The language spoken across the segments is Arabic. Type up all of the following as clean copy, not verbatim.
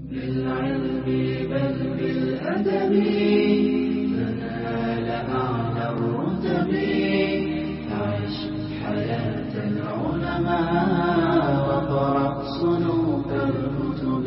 بالعلم بل بالأدب تنال أعلى الرتب عش حياة العلماء وقرأ صنوف الكتب.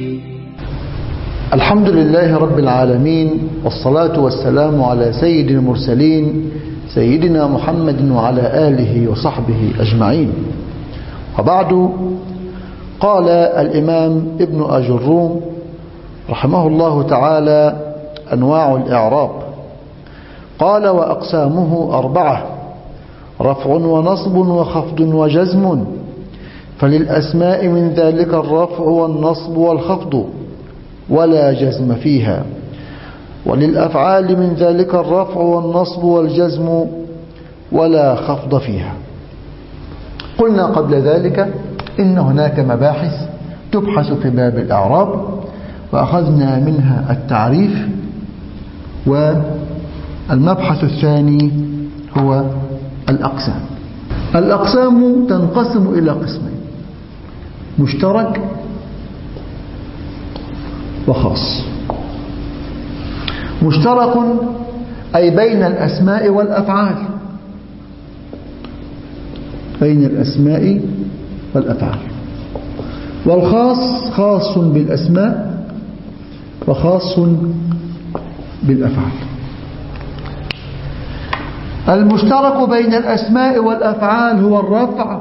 الحمد لله رب العالمين، والصلاة والسلام على سيد المرسلين سيدنا محمد وعلى آله وصحبه أجمعين. وبعد، قال الإمام ابن أجروم رحمه الله تعالى: أنواع الإعراب. قال: وأقسامه 4: رفع ونصب وخفض وجزم، فللأسماء من ذلك الرفع والنصب والخفض ولا جزم فيها، وللأفعال من ذلك الرفع والنصب والجزم ولا خفض فيها. قلنا قبل ذلك إن هناك مباحث تبحث في باب الإعراب، وأخذنا منها التعريف، والمبحث الثاني هو الأقسام. الأقسام تنقسم إلى قسمين: مشترك وخاص. مشترك أي بين الأسماء والأفعال، بين الأسماء والأفعال. والخاص خاص بالأسماء وخاص بالأفعال. المشترك بين الأسماء والأفعال هو الرفع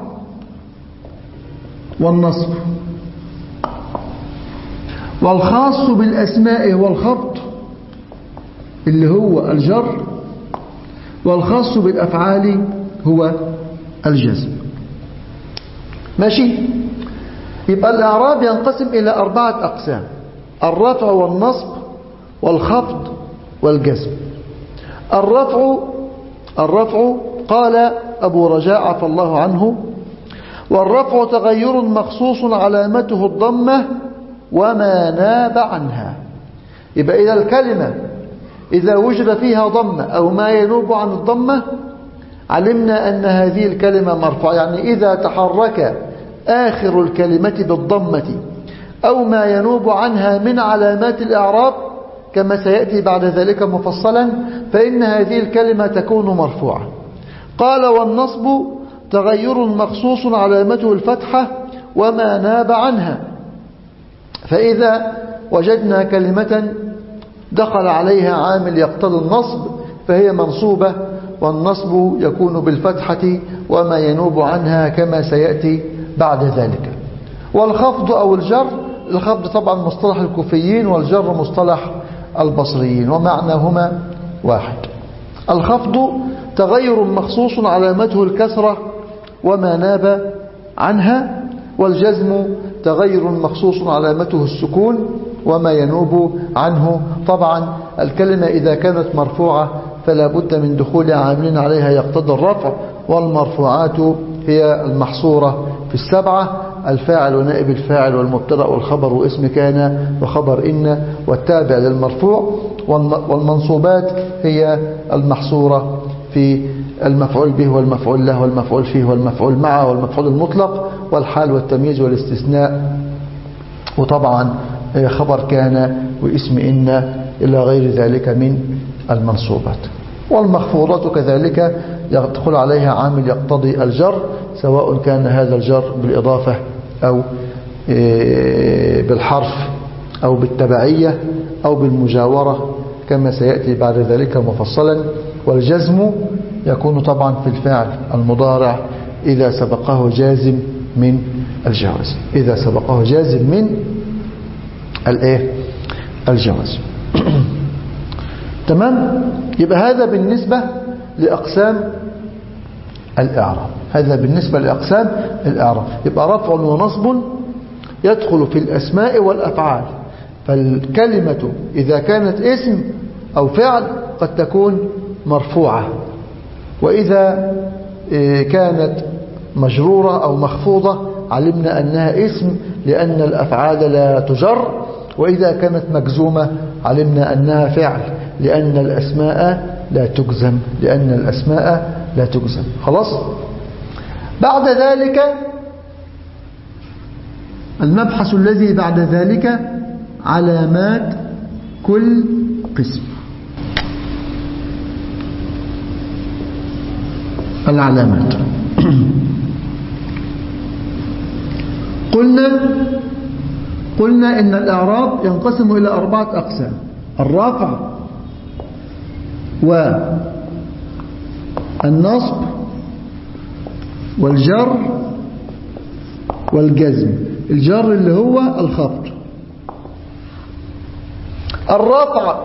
والنصب، والخاص بالأسماء هو الخفض اللي هو الجر، والخاص بالأفعال هو الجزم. ماشي؟ يبقى الإعراب ينقسم إلى 4 أقسام: الرفع والنصب والخفض والجزم. الرفع قال أبو رجاء عفى الله عنه: والرفع تغير مخصوص علامته الضمة وما ناب عنها. يبقى إذا الكلمة إذا وجد فيها ضمة أو ما ينوب عن الضمة علمنا أن هذه الكلمة مرفوعة. يعني إذا تحرك آخر الكلمة بالضمة أو ما ينوب عنها من علامات الإعراب كما سيأتي بعد ذلك مفصلا فإن هذه الكلمة تكون مرفوعة. قال: والنصب تغير مخصوص علامته الفتحة وما ناب عنها، فإذا وجدنا كلمة دخل عليها عامل يقتضي النصب فهي منصوبة، والنصب يكون بالفتحة وما ينوب عنها كما سيأتي بعد ذلك. والخفض أو الجر، الخفض طبعا مصطلح الكوفيين والجر مصطلح البصريين ومعناهما واحد. الخفض تغير مخصوص علامته الكسرة وما ناب عنها، والجزم تغير مخصوص علامته السكون وما ينوب عنه. طبعا الكلمة إذا كانت مرفوعة فلا بد من دخول عامل عليها يقتضي الرفع، والمرفوعات هي المحصورة في 7: الفاعل ونائب الفاعل والمبتدأ والخبر واسم كان وخبر إن والتابع للمرفوع. والمنصوبات هي المحصورة في المفعول به والمفعول له والمفعول فيه والمفعول معه والمفعول المطلق والحال والتمييز والاستثناء، وطبعا خبر كان واسم إن إلى غير ذلك من المنصوبات. والمخفوضات كذلك يدخل عليها عامل يقتضي الجر، سواء كان هذا الجر بالإضافة أو بالحرف أو بالتبعية أو بالمجاورة كما سيأتي بعد ذلك مفصلا. والجزم يكون طبعا في الفعل المضارع إذا سبقه جازم من الجوازم، إذا سبقه جازم من الجوازم. تمام؟ يبقى هذا بالنسبة لأقسام الإعراب، هذا بالنسبة لأقسام الإعراب. يبقى رفع ونصب يدخل في الأسماء والأفعال، فالكلمة إذا كانت اسم أو فعل قد تكون مرفوعة، وإذا كانت مجرورة أو مخفوضة علمنا أنها اسم لأن الأفعال لا تجر، وإذا كانت مجزومة علمنا أنها فعل لأن الأسماء لا تجزم، لأن الأسماء لا تجزم. خلاص؟ بعد ذلك المبحث الذي بعد ذلك علامات كل قسم. العلامات قلنا إن الإعراب ينقسم إلى 4 أقسام: الرفع والنصب والجر والجزم. الجر اللي هو الخفض. الرفع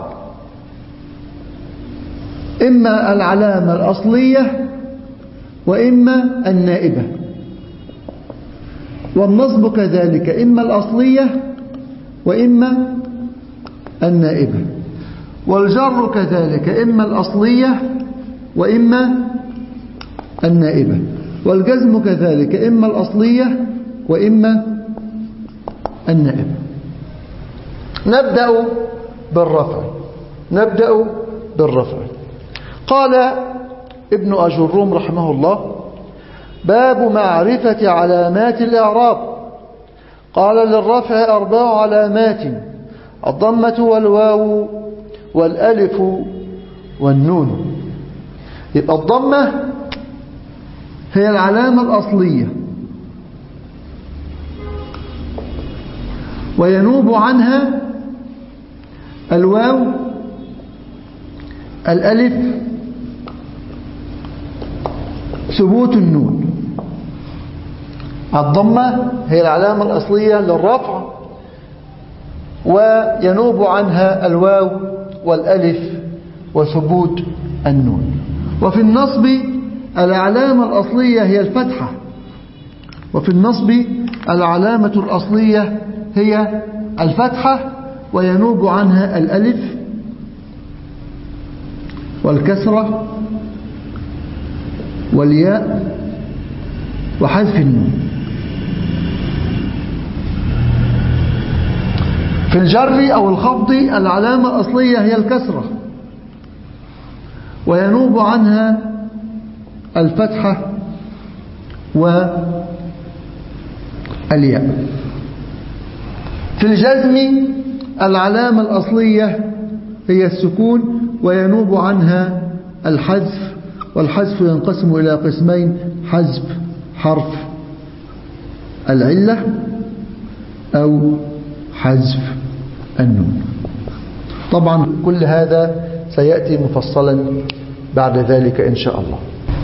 إما العلامة الأصلية وإما النائبة، والنصب كذلك إما الأصلية وإما النائبة، والجر كذلك إما الأصلية وإما النائبة، والجزم كذلك إما الأصلية وإما النائبة. نبدأ بالرفع. قال ابن أجروم رحمه الله: باب معرفة علامات الإعراب. قال: للرفع 4 علامات: الضمة والواو والألف والنون. يبقى الضمة هي العلامة الأصلية، وينوب عنها الواو، الألف، ثبوت النون. الضمة هي العلامة الأصلية للرفع، وينوب عنها الواو والألف وثبوت النون. وفي النصب العلامة الأصلية هي الفتحة، وفي النصب العلامة الأصلية هي الفتحة، وينوب عنها الألف والكسرة والياء وحذف النون. في الجر أو الخفض العلامة الأصلية هي الكسرة، وينوب عنها الفتحة والياء. في الجزم العلامة الأصلية هي السكون، وينوب عنها الحذف، والحذف ينقسم إلى قسمين: حذف حرف العلة أو حذف النون. طبعا كل هذا سيأتي مفصلا بعد ذلك إن شاء الله.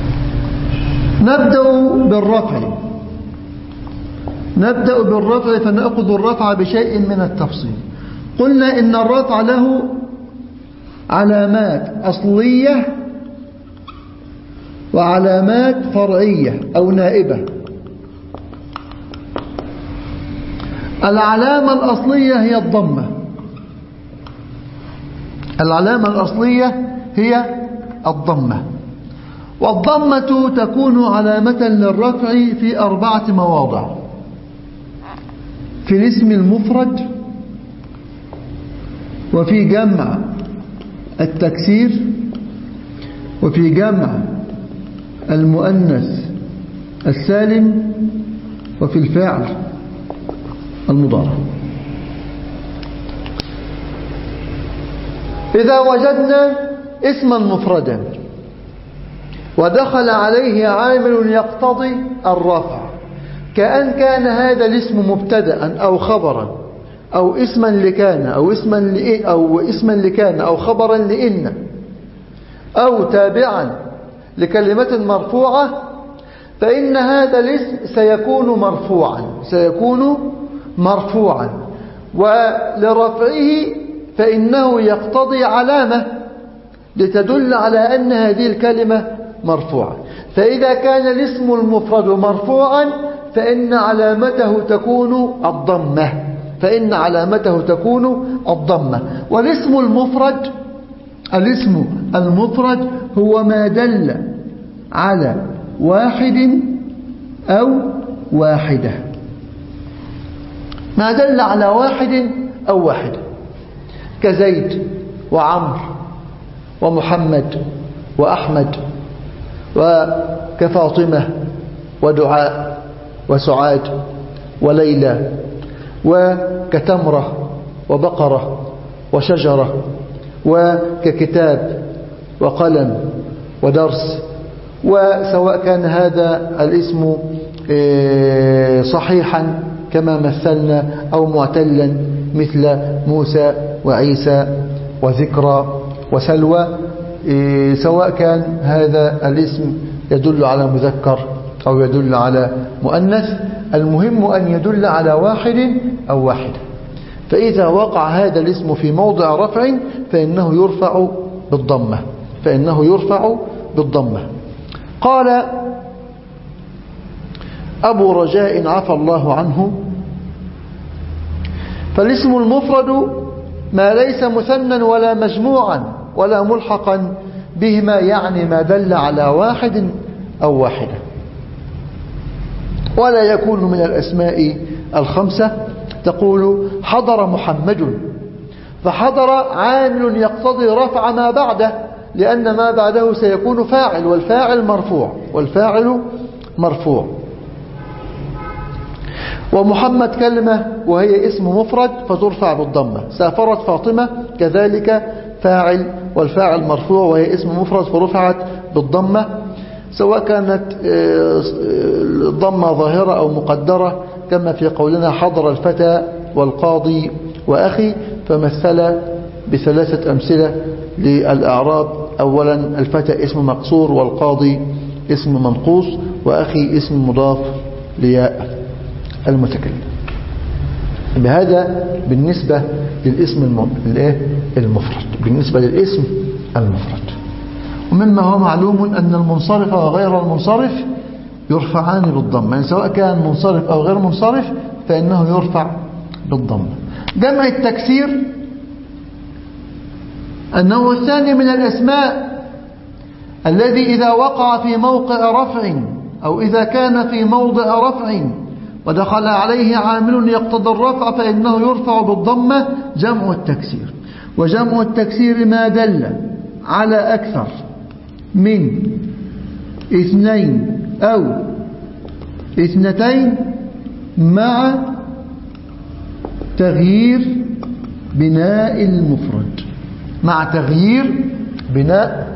نبدأ بالرفع فنأخذ الرفع بشيء من التفصيل. قلنا إن الرفع له علامات أصلية وعلامات فرعية أو نائبة. العلامة الأصلية هي الضمة. العلامة الأصلية هي الضمة، والضمة تكون علامة للرفع في 4 مواضع: في الاسم المفرد، وفي جمع التكسير، وفي جمع المؤنث السالم، وفي الفعل المضارع. إذا وجدنا اسما مفردا ودخل عليه عامل يقتضي الرفع، كأن كان هذا الاسم مبتدأ أو خبرا أو اسما لكان أو اسما لكان أو خبرا لإن أو تابعا لكلمة مرفوعة، فإن هذا الاسم سيكون مرفوعا، ولرفعه فإنه يقتضي علامة لتدل على أن هذه الكلمة مرفوعة. فإذا كان الاسم المفرد مرفوعا فإن علامته تكون الضمة. والاسم المفرد هو ما دل على واحد أو واحدة، ما دل على واحد أو واحدة، كزيد وعمر ومحمد وأحمد، وكفاطمة ودعاء وسعاد وليلى، وكتمرة وبقرة وشجرة وككتاب وقلم ودرس. وسواء كان هذا الاسم صحيحا كما مثلنا أو معتلا مثل موسى وعيسى وذكرى وسلوى، سواء كان هذا الاسم يدل على مذكر أو يدل على مؤنث، المهم أن يدل على واحد أو واحدة. فإذا وقع هذا الاسم في موضع رفع فإنه يرفع بالضمة. قال أبو رجاء عفى الله عنه: فالاسم المفرد ما ليس مثنى ولا مجموعا ولا ملحقا بهما، يعني ما دل على واحد أو واحدة، ولا يكون من الأسماء الخمسة. تقول حضر محمد، فحضر عامل يقتضي رفع ما بعده، لأن ما بعده سيكون فاعل، والفاعل مرفوع. ومحمد كلمة وهي اسم مفرد فترفع بالضمة. سافرت فاطمة كذلك فاعل، والفاعل مرفوع وهي اسم مفرد فرفعت بالضمة، سواء كانت الضمة ظاهرة أو مقدرة، كما في قولنا حضر الفتى والقاضي وأخي، فمثل بثلاثة أمثلة للأعراب. أولا الفتى اسم مقصور، والقاضي اسم منقوص، وأخي اسم مضاف لياء المتكلم. بهذا بالنسبة للاسم المفرد، بالنسبة للاسم المفرد. ومما هو معلوم أن المنصرف وغير المنصرف يرفعان بالضم، يعني سواء كان منصرف أو غير منصرف فإنه يرفع بالضم. جمع التكسير النوع الثاني من الأسماء الذي إذا وقع في موقع رفع أو إذا كان في موضع رفع ودخل عليه عامل يقتضي الرفع فإنه يرفع بالضمة جمع التكسير. وجمع التكسير ما دل على أكثر من 2 أو 2 مع تغيير بناء المفرد، مع تغيير بناء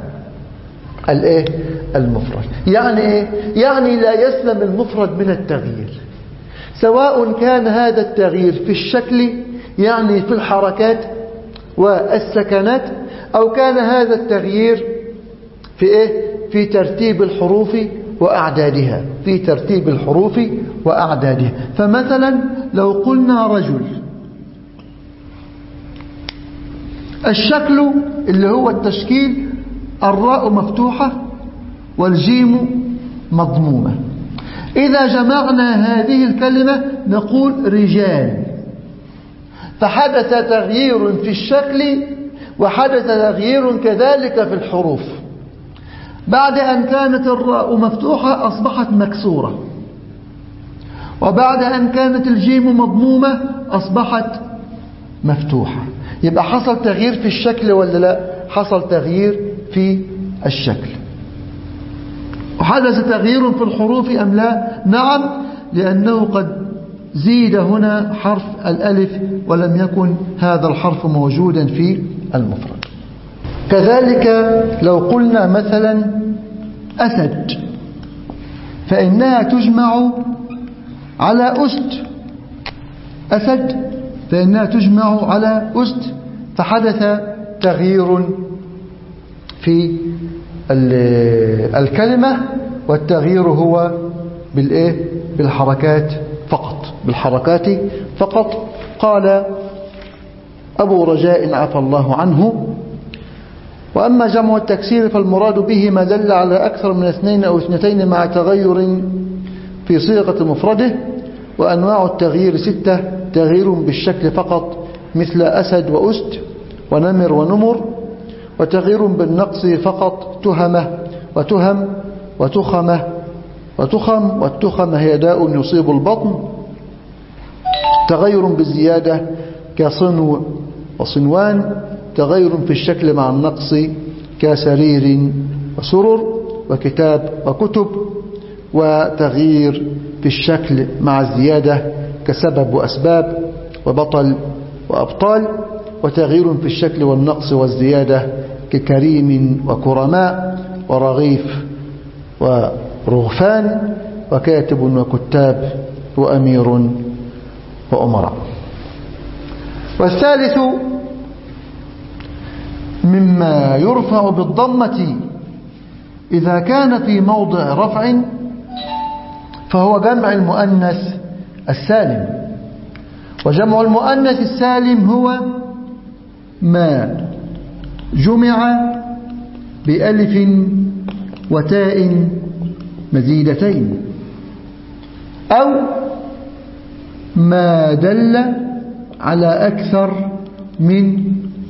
المفرد. يعني ايه؟ يعني لا يسلم المفرد من التغيير، سواء كان هذا التغيير في الشكل يعني في الحركات والسكنات، أو كان هذا التغيير في في ترتيب الحروف وأعدادها، فمثلا لو قلنا رجل، الشكل اللي هو التشكيل الراء مفتوحة والجيم مضمومة. إذا جمعنا هذه الكلمة نقول رجال، فحدث تغيير في الشكل وحدث تغيير كذلك في الحروف. بعد أن كانت الراء مفتوحة أصبحت مكسورة، وبعد أن كانت الجيم مضمومة أصبحت مفتوحة. يبقى حصل تغيير في الشكل ولا لا؟ حصل تغيير في الشكل. وحدث تغيير في الحروف أم لا؟ نعم، لأنه قد زيد هنا حرف الألف ولم يكن هذا الحرف موجودا في المفرد. كذلك لو قلنا مثلا أسد، فإنها تجمع على أسد، أسد فإنها تجمع على أسد، فحدث تغيير في الكلمة، والتغيير هو بالحركات فقط. قال أبو رجاء عفى الله عنه: وأما جمع التكسير فالمراد به ما دل على أكثر من 2 أو 2 مع تغير في صيغة مفرده. وأنواع التغيير 6: تغيير بالشكل فقط مثل أسد وأسد ونمر ونمر، وتغيير بالنقص فقط تهمة وتهم وتخمة وتخم، والتخمة هي داء يصيب البطن. تغير بالزيادة كصنو وصنوان، تغير في الشكل مع النقص كسرير وسرر وكتاب وكتب، وتغيير في الشكل مع الزيادة كسبب وأسباب وبطل وأبطال، وتغيير في الشكل والنقص والزيادة ككريم وكرماء ورغيف ورغفان وكاتب وكتاب وأمير وأمراء. والثالث مما يرفع بالضمة إذا كان في موضع رفع فهو جمع المؤنث السالم. وجمع المؤنث السالم هو ما جمع بألف وتاء مزيدتين، أو ما دل على أكثر من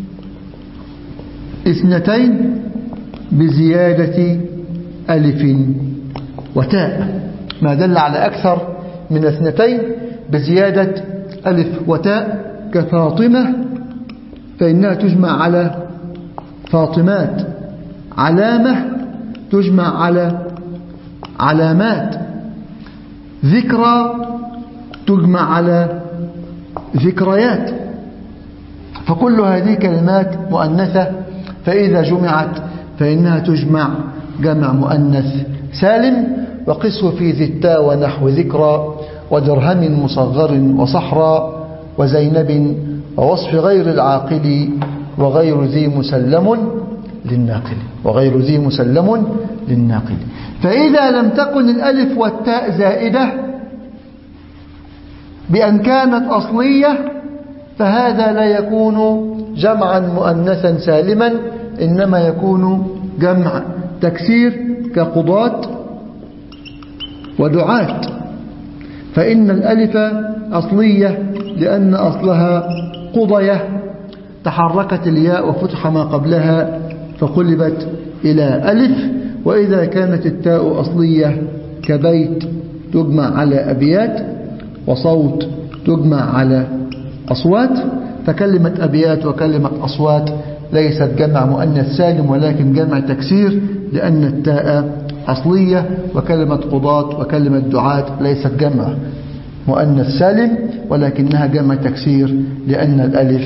اثنتين بزيادة ألف وتاء. ما دل على أكثر من اثنتين بزيادة ألف وتاء كفاطمة فإنها تجمع على فاطمات، علامة تجمع على علامات، ذكرى تجمع على ذكريات. فكل هذه كلمات مؤنثة، فإذا جمعت فإنها تجمع جمع مؤنث سالم. وقسه في ذي التاء ونحو ذكرى ودرهم مصغر وصحرى وزينب ووصف غير العاقل وغير ذي مسلم للناقل، وغير ذي مسلم للناقل. فإذا لم تكن الألف والتاء زائدة بأن كانت أصلية فهذا لا يكون جمعا مؤنثا سالما، إنما يكون جمع تكسير كقضاة ودعاة. فإن الألف أصلية لأن أصلها قضية، تحركت الياء وفتح ما قبلها فقلبت إلى ألف. وإذا كانت التاء أصلية كبيت تجمع على أبيات، وصوت تجمع على أصوات. فكلمة أبيات وكلمة أصوات ليست جمع مؤنث سالم ولكن جمع تكسير لأن التاء أصلية. وكلمة قضاة وكلمة دعاة ليست جمع مؤنث سالم ولكنها جمع تكسير لأن الألف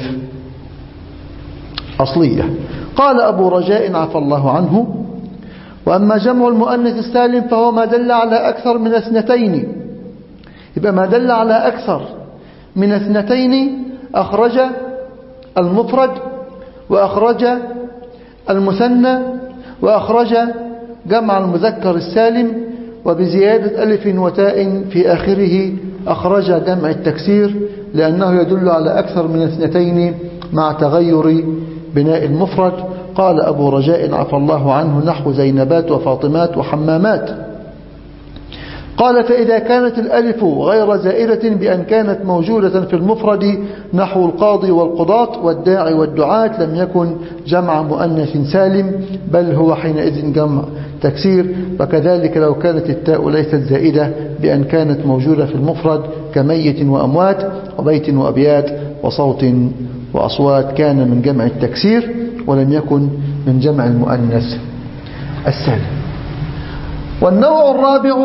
أصلية. قال أبو رجاء عفى الله عنه: وأما جمع المؤنث السالم فهو ما دل على أكثر من اثنتين. يبقى ما دل على أكثر من اثنتين أخرج المفرد وأخرج المثنى وأخرج جمع المذكر السالم، وبزيادة ألف وتاء في آخره أخرج جمع التكسير لأنه يدل على أكثر من اثنتين مع تغير بناء المفرد. قال أبو رجاء عفى الله عنه: نحو زينبات وفاطمات وحمامات. قال: فإذا كانت الألف غير زائدة بأن كانت موجودة في المفرد نحو القاضي والقضاة والداعي والدعاة لم يكن جمع مؤنث سالم، بل هو حينئذ جمع تكسير. وكذلك لو كانت التاء ليست زائدة بأن كانت موجودة في المفرد كميت وأموات وبيت وأبيات وصوت وأصوات كان من جمع التكسير ولم يكن من جمع المؤنث السالم. والنوع الرابع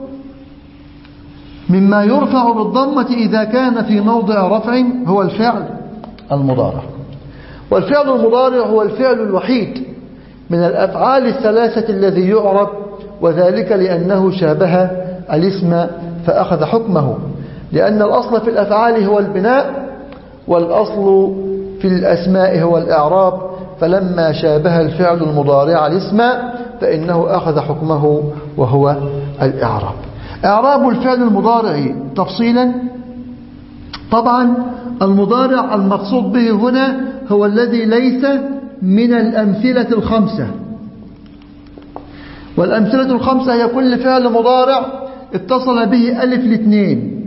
مما يرفع بالضمة إذا كان في موضع رفع هو الفعل المضارع. والفعل المضارع هو الفعل الوحيد من الأفعال الثلاثة الذي يعرب، وذلك لأنه شابه الاسم فأخذ حكمه، لأن الأصل في الأفعال هو البناء والأصل في الأسماء هو الإعراب. فلما شابه الفعل المضارع الاسم فإنه أخذ حكمه وهو الإعراب. إعراب الفعل المضارع تفصيلا: طبعا المضارع المقصود به هنا هو الذي ليس من الأمثلة الخمسة، والأمثلة الخمسة هي كل فعل مضارع اتصل به ألف الاثنين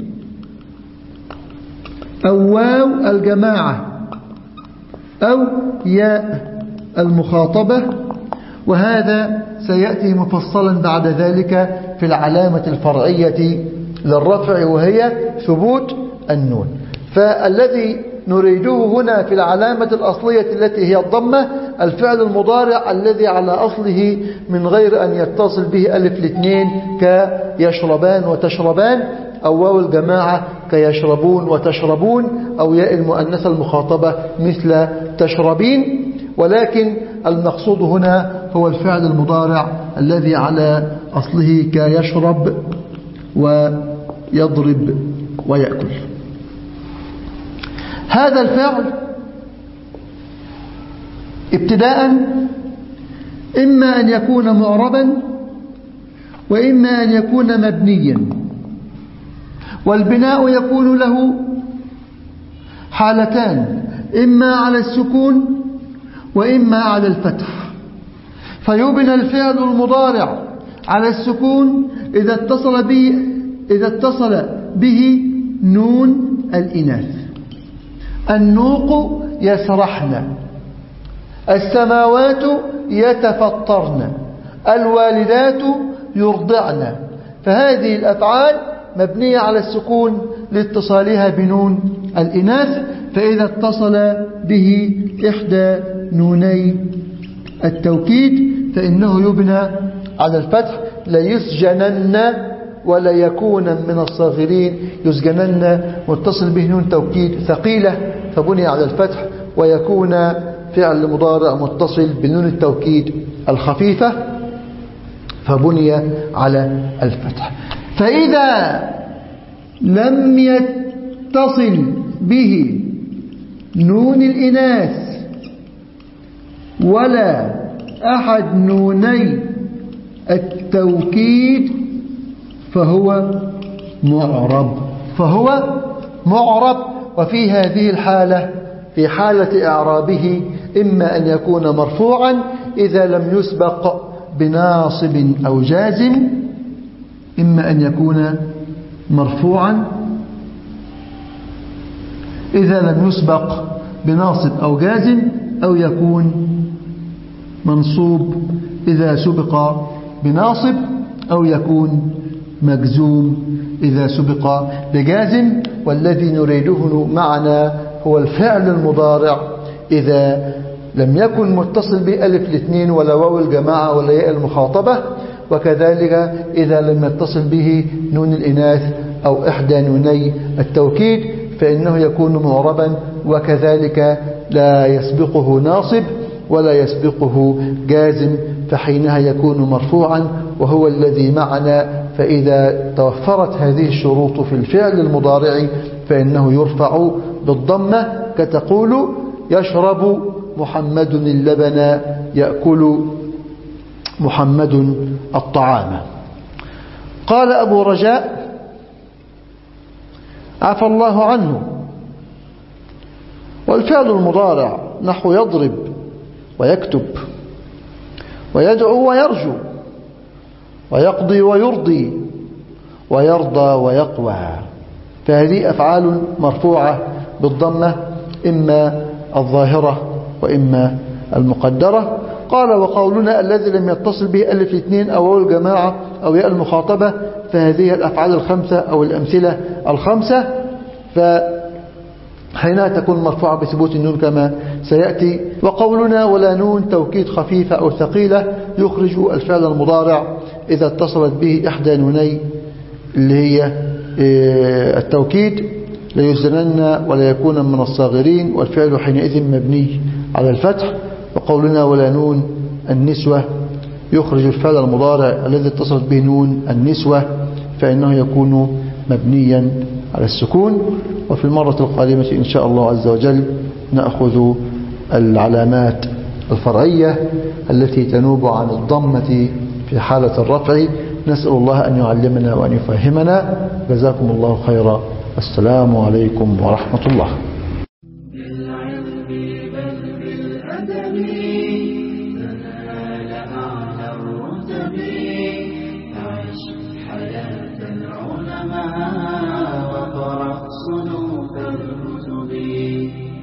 أو واو الجماعة أو ياء المخاطبة، وهذا سيأتي مفصلا بعد ذلك في العلامة الفرعية للرفع وهي ثبوت النون. فالذي نريده هنا في العلامة الأصلية التي هي الضمة الفعل المضارع الذي على أصله من غير أن يتصل به ألف الاثنين كيشربان وتشربان، أو واو الجماعة كيشربون وتشربون، أو ياء المؤنثة المخاطبة مثل تشربين. ولكن المقصود هنا هو الفعل المضارع الذي على أصله كيشرب ويضرب ويأكل. هذا الفعل ابتداء إما أن يكون معربا وإما أن يكون مبنيا، والبناء يكون له حالتان، إما على السكون وإما على الفتح. فيبنى الفعل المضارع على السكون إذا اتصل به نون الإناث. النوق يسرحن، السماوات يتفطرن، الوالدات يرضعن. فهذه الأفعال مبنية على السكون لاتصالها بنون الإناث، فإذا اتصل به إحدى نوني التوكيد فإنه يبنى على الفتح. ليسجنن ولا يكون من الصاغرين، يسجنن متصل به نون توكيد ثقيلة فبني على الفتح، ويكون فعل مضارع متصل بنون التوكيد الخفيفة فبني على الفتح. فإذا لم يتصل به نون الإناث ولا أحد نوني التوكيد فهو معرب. وفي هذه الحالة، في حالة إعرابه، إما أن يكون مرفوعا إذا لم يسبق بناصب أو جازم، إما أن يكون مرفوعا إذا لم يسبق بناصب أو جازم، أو يكون منصوب إذا سبق بناصب، أو يكون مجزوم إذا سبق بجازم. والذي نريده معنا هو الفعل المضارع إذا لم يكن متصل بألف الاثنين ولا واو الجماعة ولا ياء المخاطبة، وكذلك إذا لم يتصل به نون الإناث أو إحدى نوني التوكيد فإنه يكون معربا، وكذلك لا يسبقه ناصب ولا يسبقه جازم، فحينها يكون مرفوعا وهو الذي معنا. فإذا توفرت هذه الشروط في الفعل المضارع فإنه يرفع بالضمة، كتقول يشرب محمد اللبن، يأكل محمد الطعام. قال أبو رجاء عفى الله عنه: والفعل المضارع نحو يضرب ويكتب ويدعو ويرجو ويقضي ويرضي ويرضى ويقوى. فهذه أفعال مرفوعة بالضمة، إما الظاهرة وإما المقدرة. قال: وقولنا الذي لم يتصل به ألف الاثنين أو واو الجماعة أو ياء المخاطبة، فهذه الأفعال الخمسة أو الأمثلة الخمسة، فحينها تكون مرفوعة بثبوت النون كما سيأتي. وقولنا ولا نون توكيد خفيفة أو ثقيلة يخرج الفعل المضارع إذا اتصلت به إحدى نوني اللي هي التوكيد، ليزنن ولا يكون من الصاغرين، والفعل حينئذ مبني على الفتح. وقولنا ولا نون النسوة يخرج الفعل المضارع الذي اتصلت به نون النسوة فإنه يكون مبنيا على السكون. وفي المرة القادمة إن شاء الله عز وجل نأخذ العلامات الفرعية التي تنوب عن الضمة في حالة الرفع. نسأل الله أن يعلمنا وأن يفهمنا. جزاكم الله خيرا. السلام عليكم ورحمة الله. بالعلم بل بالأدب تنال أعلى الرتب.